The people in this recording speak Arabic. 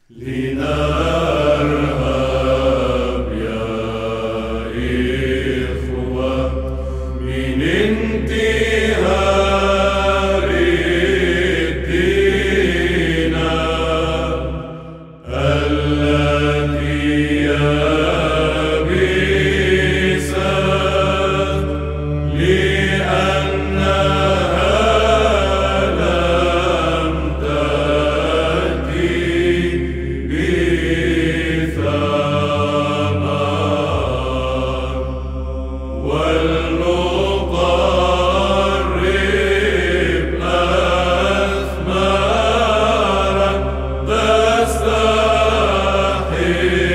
لنرهب يا إخوة من انتهار الدين التي يبست لأنها لم تأتي بثمر ولنقرب أثمارا تستحق